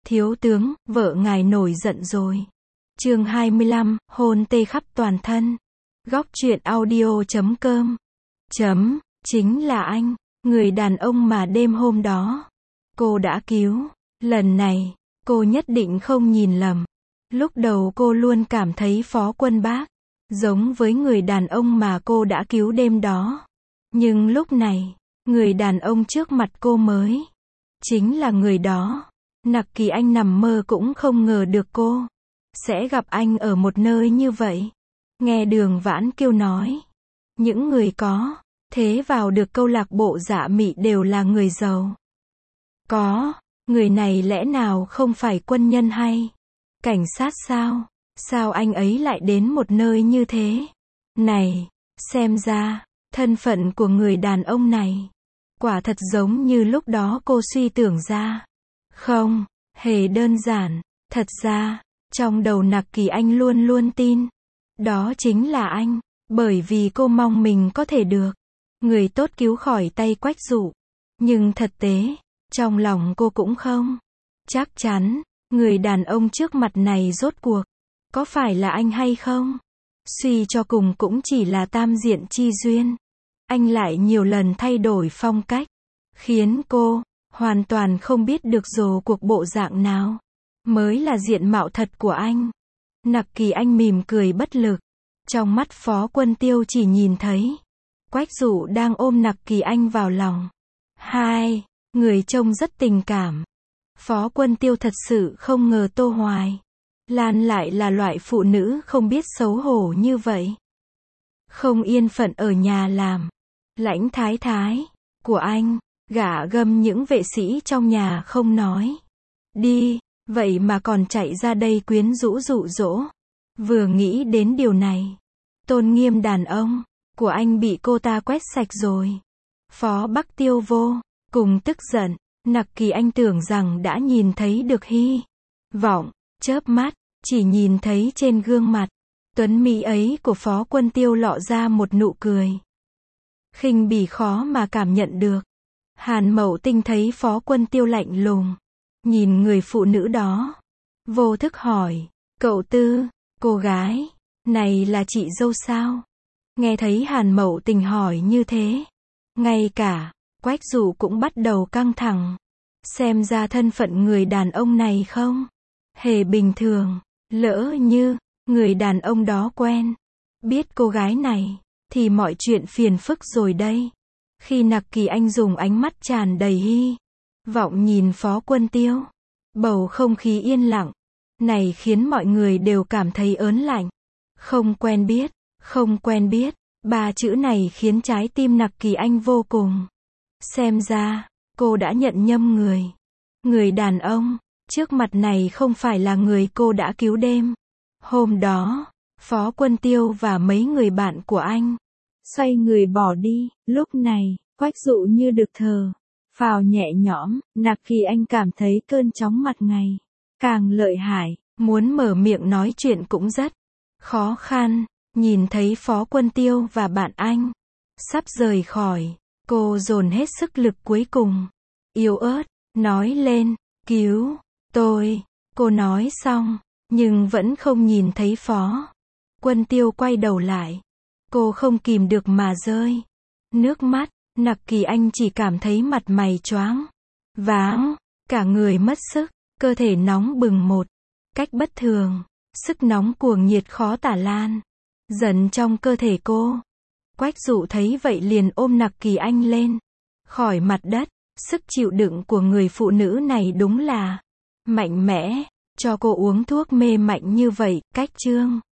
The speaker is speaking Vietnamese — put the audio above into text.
Thiếu tướng, vợ ngài nổi giận rồi. Chương 25, hôn tê khắp toàn thân. Góc truyện audio.com. Chính là anh, người đàn ông mà đêm hôm đó cô đã cứu. Lần này, cô nhất định không nhìn lầm. Lúc đầu cô luôn cảm thấy Phó Quân Bác giống với người đàn ông mà cô đã cứu đêm đó. Nhưng lúc này, người đàn ông trước mặt cô mới chính là người đó. Nặc Kỳ Anh nằm mơ cũng không ngờ được cô sẽ gặp anh ở một nơi như vậy. Nghe Đường Vãn Kiêu nói, những người có thế vào được câu lạc bộ Dạ Mị đều là người giàu. Có, người này lẽ nào không phải quân nhân hay cảnh sát sao? Sao anh ấy lại đến một nơi như thế? Này, xem ra, thân phận của người đàn ông này quả thật giống như lúc đó cô suy tưởng ra. Không, hề đơn giản. Thật ra, trong đầu Nặc Kỳ Anh luôn luôn tin đó chính là anh, bởi vì cô mong mình có thể được người tốt cứu khỏi tay Quách Dụ. Nhưng thực tế, trong lòng cô cũng không chắc chắn, người đàn ông trước mặt này rốt cuộc có phải là anh hay không? Suy cho cùng cũng chỉ là tam diện chi duyên. Anh lại nhiều lần thay đổi phong cách, khiến cô hoàn toàn không biết được rồ cuộc bộ dạng nào mới là diện mạo thật của anh. Nặc Kỳ Anh mỉm cười bất lực. Trong mắt Phó Quân Tiêu chỉ nhìn thấy Quách Dụ đang ôm Nặc Kỳ Anh vào lòng. Hai người trông rất tình cảm. Phó Quân Tiêu thật sự không ngờ Tô Hoài Lan lại là loại phụ nữ không biết xấu hổ như vậy. Không yên phận ở nhà làm lãnh thái thái của anh, gả gâm những vệ sĩ trong nhà không nói đi, vậy mà còn chạy ra đây quyến rũ dụ dỗ. Vừa nghĩ đến điều này, tôn nghiêm đàn ông của anh bị cô ta quét sạch rồi. Phó Bắc Tiêu vô cùng tức giận. Nặc Kỳ Anh tưởng rằng đã nhìn thấy được hy vọng, chớp mắt, chỉ nhìn thấy trên gương mặt tuấn mỹ ấy của Phó Quân Tiêu lộ ra một nụ cười khinh bỉ khó mà cảm nhận được. Hàn Mậu Tinh thấy Phó Quân Tiêu lạnh lùng nhìn người phụ nữ đó, vô thức hỏi, cậu Tư, cô gái này là chị dâu sao? Nghe thấy Hàn Mậu Tinh hỏi như thế, ngay cả Quách Dụ cũng bắt đầu căng thẳng. Xem ra thân phận người đàn ông này không hề bình thường. Lỡ như người đàn ông đó quen biết cô gái này thì mọi chuyện phiền phức rồi đây. Khi Nặc Kỳ Anh dùng ánh mắt tràn đầy hy vọng nhìn Phó Quân Tiêu, bầu không khí yên lặng này khiến mọi người đều cảm thấy ớn lạnh. Không quen biết, không quen biết, ba chữ này khiến trái tim Nặc Kỳ Anh vô cùng. Xem ra, cô đã nhận nhầm người. Người đàn ông trước mặt này không phải là người cô đã cứu đêm hôm đó. Phó Quân Tiêu và mấy người bạn của anh xoay người bỏ đi. Lúc này, Quách Dụ như được thở phào nhẹ nhõm. Nặc Kỳ Anh cảm thấy cơn chóng mặt ngày càng lợi hại, muốn mở miệng nói chuyện cũng rất khó khăn. Nhìn thấy Phó Quân Tiêu và bạn anh sắp rời khỏi, cô dồn hết sức lực cuối cùng, yếu ớt nói lên, cứu tôi. Cô nói xong, nhưng vẫn không nhìn thấy Phó Quân Tiêu quay đầu lại. Cô không kìm được mà rơi nước mắt. Nặc Kỳ Anh chỉ cảm thấy mặt mày choáng váng, cả người mất sức, cơ thể nóng bừng một cách bất thường. Sức nóng cuồng nhiệt khó tả lan dần trong cơ thể cô. Quách Dụ thấy vậy liền ôm Nặc Kỳ Anh lên khỏi mặt đất. Sức chịu đựng của người phụ nữ này đúng là mạnh mẽ, cho cô uống thuốc mê mạnh như vậy. Cách chương